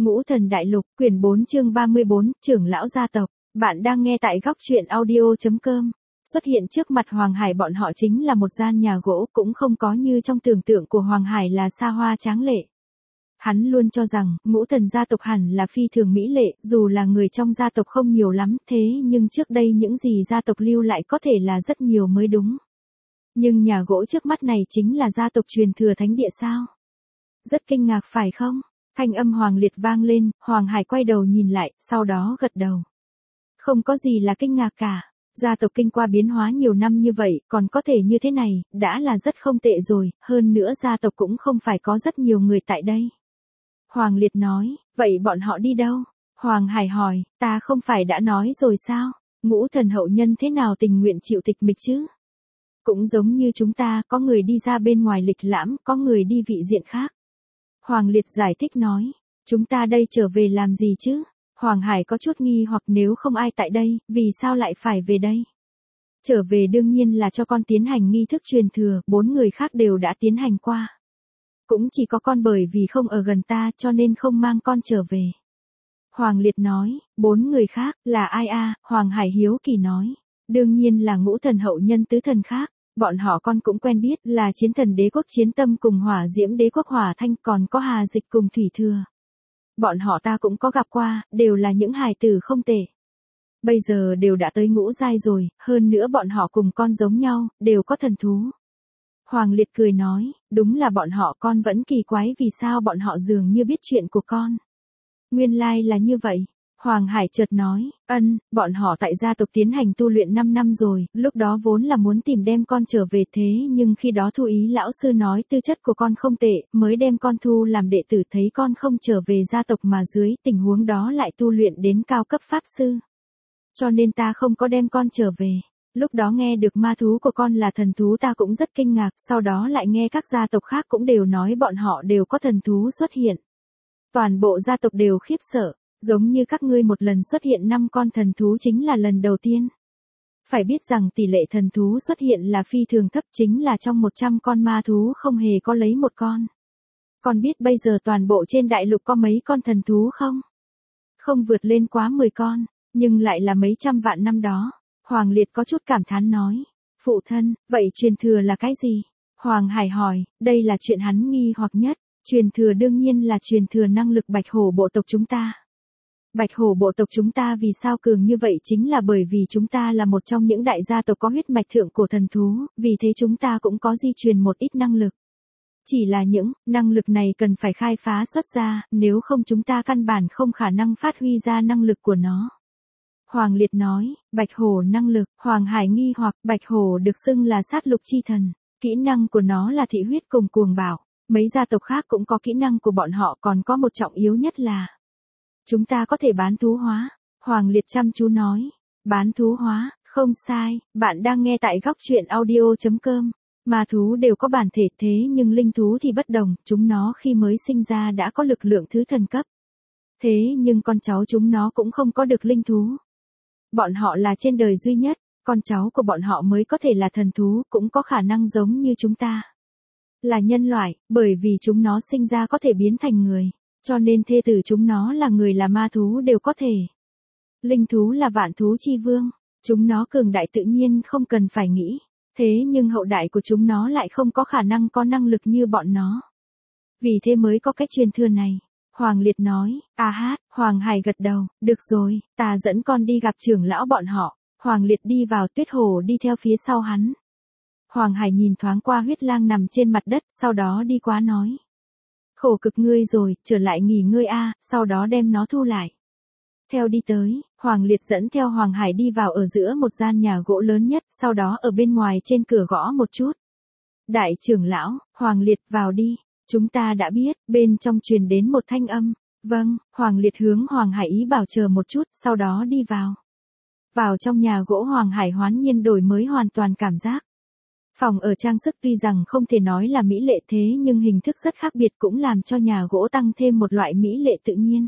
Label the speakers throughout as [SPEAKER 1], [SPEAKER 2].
[SPEAKER 1] Ngũ Thần Đại Lục, quyển 4 chương 34, trưởng lão gia tộc. Bạn đang nghe tại góc truyện audio.com. Xuất hiện trước mặt Hoàng Hải bọn họ chính là một gian nhà gỗ, cũng không có như trong tưởng tượng của Hoàng Hải là xa hoa tráng lệ. Hắn luôn cho rằng, Ngũ Thần gia tộc hẳn là phi thường mỹ lệ, dù là người trong gia tộc không nhiều lắm, thế nhưng trước đây những gì gia tộc lưu lại có thể là rất nhiều mới đúng. Nhưng nhà gỗ trước mắt này chính là gia tộc truyền thừa thánh địa sao? Rất kinh ngạc phải không? Thanh âm Hoàng Liệt vang lên, Hoàng Hải quay đầu nhìn lại, sau đó gật đầu. Không có gì là kinh ngạc cả. Gia tộc kinh qua biến hóa nhiều năm như vậy, còn có thể như thế này, đã là rất không tệ rồi, hơn nữa gia tộc cũng không phải có rất nhiều người tại đây. Hoàng Liệt nói, vậy bọn họ đi đâu? Hoàng Hải hỏi, ta không phải đã nói rồi sao? Ngũ Thần hậu nhân thế nào tình nguyện chịu tịch mịch chứ? Cũng giống như chúng ta, có người đi ra bên ngoài lịch lãm, có người đi vị diện khác. Hoàng Liệt giải thích nói, chúng ta đây trở về làm gì chứ? Hoàng Hải có chút nghi hoặc nếu không ai tại đây, vì sao lại phải về đây? Trở về đương nhiên là cho con tiến hành nghi thức truyền thừa, 4 người khác đều đã tiến hành qua. Cũng chỉ có con bởi vì không ở gần ta cho nên không mang con trở về. Hoàng Liệt nói, 4 người khác, là ai a? Hoàng Hải hiếu kỳ nói, đương nhiên là Ngũ Thần hậu nhân tứ thần khác. Bọn họ con cũng quen biết là Chiến Thần Đế Quốc Chiến Tâm cùng Hỏa Diễm Đế Quốc Hỏa Thanh, còn có Hà Dịch cùng Thủy Thừa. Bọn họ ta cũng có gặp qua, đều là những hài tử không tệ. Bây giờ đều đã tới ngũ giai rồi, hơn nữa bọn họ cùng con giống nhau, đều có thần thú. Hoàng Liệt cười nói, đúng là bọn họ, con vẫn kỳ quái vì sao bọn họ dường như biết chuyện của con. Nguyên lai là như vậy. Hoàng Hải chợt nói, bọn họ tại gia tộc tiến hành tu luyện 5 năm rồi, lúc đó vốn là muốn tìm đem con trở về thế nhưng khi đó Thu Ý lão sư nói tư chất của con không tệ, mới đem con thu làm đệ tử, thấy con không trở về gia tộc mà dưới tình huống đó lại tu luyện đến cao cấp pháp sư. Cho nên ta không có đem con trở về. Lúc đó nghe được ma thú của con là thần thú ta cũng rất kinh ngạc, sau đó lại nghe các gia tộc khác cũng đều nói bọn họ đều có thần thú xuất hiện. Toàn bộ gia tộc đều khiếp sợ. Giống như các ngươi một lần xuất hiện 5 con thần thú chính là lần đầu tiên. Phải biết rằng tỷ lệ thần thú xuất hiện là phi thường thấp, chính là trong 100 con ma thú không hề có lấy một con. Còn biết bây giờ toàn bộ trên đại lục có mấy con thần thú không? Không vượt lên quá 10 con, nhưng lại là mấy trăm vạn năm đó. Hoàng Liệt có chút cảm thán nói. Phụ thân, vậy truyền thừa là cái gì? Hoàng Hải hỏi, đây là chuyện hắn nghi hoặc nhất. Truyền thừa đương nhiên là truyền thừa năng lực Bạch Hổ bộ tộc chúng ta. Bạch Hổ bộ tộc chúng ta vì sao cường như vậy chính là bởi vì chúng ta là một trong những đại gia tộc có huyết mạch thượng cổ thần thú, vì thế chúng ta cũng có di truyền một ít năng lực. Chỉ là những năng lực này cần phải khai phá xuất ra, nếu không chúng ta căn bản không khả năng phát huy ra năng lực của nó. Hoàng Liệt nói, Bạch Hổ năng lực, Hoàng Hải nghi hoặc, Bạch Hổ được xưng là sát lục chi thần, kỹ năng của nó là thị huyết cùng cuồng bạo, mấy gia tộc khác cũng có kỹ năng của bọn họ, còn có một trọng yếu nhất là chúng ta có thể bán thú hóa. Hoàng Liệt chăm chú nói. Bán thú hóa, không sai, bạn đang nghe tại góc truyện audio.com. Ma thú đều có bản thể thế nhưng linh thú thì bất đồng, chúng nó khi mới sinh ra đã có lực lượng thứ thần cấp. Thế nhưng con cháu chúng nó cũng không có được linh thú. Bọn họ là trên đời duy nhất, con cháu của bọn họ mới có thể là thần thú, cũng có khả năng giống như chúng ta. Là nhân loại, bởi vì chúng nó sinh ra có thể biến thành người. Cho nên thê tử chúng nó là người là ma thú đều có thể. Linh thú là vạn thú chi vương. Chúng nó cường đại tự nhiên không cần phải nghĩ. Thế nhưng hậu đại của chúng nó lại không có khả năng có năng lực như bọn nó. Vì thế mới có cách truyền thừa này. Hoàng Liệt nói, Hoàng Hải gật đầu, được rồi, ta dẫn con đi gặp trưởng lão bọn họ. Hoàng Liệt đi vào, Tuyết Hổ đi theo phía sau hắn. Hoàng Hải nhìn thoáng qua huyết lang nằm trên mặt đất, sau đó đi qua nói. Khổ cực ngươi rồi, trở lại nghỉ ngơi sau đó đem nó thu lại. Theo đi tới, Hoàng Liệt dẫn theo Hoàng Hải đi vào ở giữa một gian nhà gỗ lớn nhất, sau đó ở bên ngoài trên cửa gõ một chút. Đại trưởng lão, Hoàng Liệt vào đi, chúng ta đã biết, bên trong truyền đến một thanh âm. Vâng, Hoàng Liệt hướng Hoàng Hải ý bảo chờ một chút, sau đó đi vào. Vào trong nhà gỗ Hoàng Hải hoán nhiên đổi mới hoàn toàn cảm giác. Phòng ở trang sức tuy rằng không thể nói là mỹ lệ thế nhưng hình thức rất khác biệt cũng làm cho nhà gỗ tăng thêm một loại mỹ lệ tự nhiên.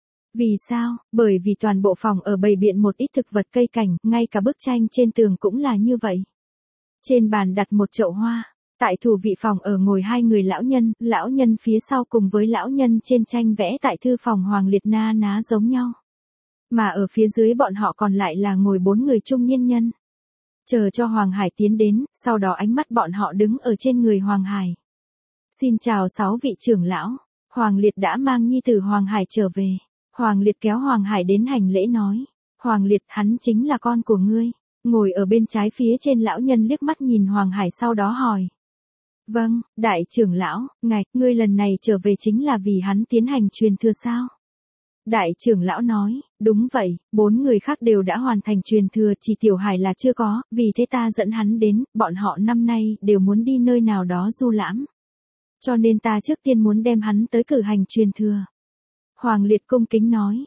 [SPEAKER 1] Vì sao? Bởi vì toàn bộ phòng ở bày biện một ít thực vật cây cảnh, ngay cả bức tranh trên tường cũng là như vậy. Trên bàn đặt một chậu hoa, Tại thủ vị phòng ở ngồi hai người lão nhân phía sau cùng với lão nhân trên tranh vẽ tại thư phòng Hoàng Liệt na ná giống nhau. Mà ở phía dưới bọn họ còn lại là ngồi 4 người trung niên nhân. Chờ cho Hoàng Hải tiến đến, sau đó ánh mắt bọn họ đứng ở trên người Hoàng Hải. Xin chào 6 vị trưởng lão, Hoàng Liệt đã mang nhi tử Hoàng Hải trở về. Hoàng Liệt kéo Hoàng Hải đến hành lễ nói, Hoàng Liệt hắn chính là con của ngươi. Ngồi ở bên trái phía trên lão nhân liếc mắt nhìn Hoàng Hải sau đó hỏi. Vâng, đại trưởng lão, ngươi lần này trở về chính là vì hắn tiến hành truyền thừa sao? Đại trưởng lão nói, đúng vậy, 4 người khác đều đã hoàn thành truyền thừa, chỉ Tiểu Hải là chưa có, vì thế ta dẫn hắn đến, bọn họ năm nay đều muốn đi nơi nào đó du lãm. Cho nên ta trước tiên muốn đem hắn tới cử hành truyền thừa. Hoàng Liệt cung kính nói,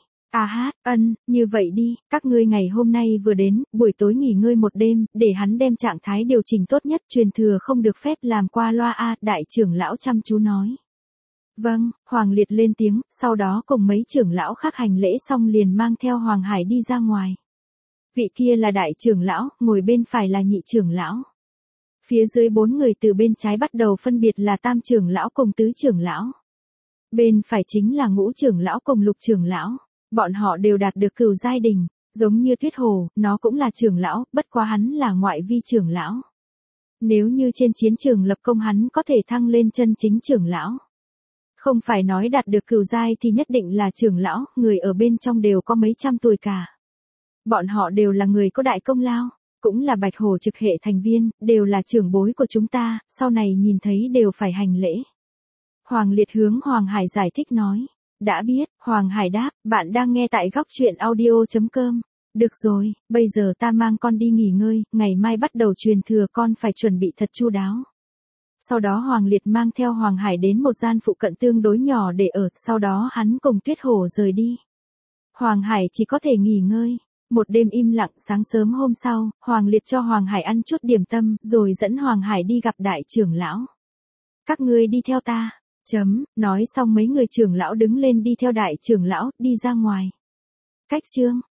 [SPEAKER 1] như vậy đi, các ngươi ngày hôm nay vừa đến, buổi tối nghỉ ngơi một đêm, để hắn đem trạng thái điều chỉnh tốt nhất, truyền thừa không được phép làm qua loa đại trưởng lão chăm chú nói. Vâng, Hoàng Liệt lên tiếng, sau đó cùng mấy trưởng lão khác hành lễ xong liền mang theo Hoàng Hải đi ra ngoài. Vị kia là đại trưởng lão, ngồi bên phải là nhị trưởng lão. Phía dưới 4 người từ bên trái bắt đầu phân biệt là tam trưởng lão cùng tứ trưởng lão. Bên phải chính là ngũ trưởng lão cùng lục trưởng lão. Bọn họ đều đạt được cửu giai đỉnh, giống như Tuyết Hồ, nó cũng là trưởng lão, bất quá hắn là ngoại vi trưởng lão. Nếu như trên chiến trường lập công hắn có thể thăng lên chân chính trưởng lão. Không phải nói đạt được cửu giai thì nhất định là trưởng lão, người ở bên trong đều có mấy trăm tuổi cả. Bọn họ đều là người có đại công lao, cũng là Bạch Hổ trực hệ thành viên, đều là trưởng bối của chúng ta, sau này nhìn thấy đều phải hành lễ. Hoàng Liệt hướng Hoàng Hải giải thích nói. Đã biết, Hoàng Hải đáp, bạn đang nghe tại góc truyện audio.com. Được rồi, bây giờ ta mang con đi nghỉ ngơi, ngày mai bắt đầu truyền thừa con phải chuẩn bị thật chu đáo. Sau đó Hoàng Liệt mang theo Hoàng Hải đến một gian phụ cận tương đối nhỏ để ở, sau đó hắn cùng Tuyết Hổ rời đi. Hoàng Hải chỉ có thể nghỉ ngơi. Một đêm im lặng, sáng sớm hôm sau, Hoàng Liệt cho Hoàng Hải ăn chút điểm tâm, rồi dẫn Hoàng Hải đi gặp đại trưởng lão. Các ngươi đi theo ta. Nói xong mấy người trưởng lão đứng lên đi theo đại trưởng lão, đi ra ngoài. Cách chương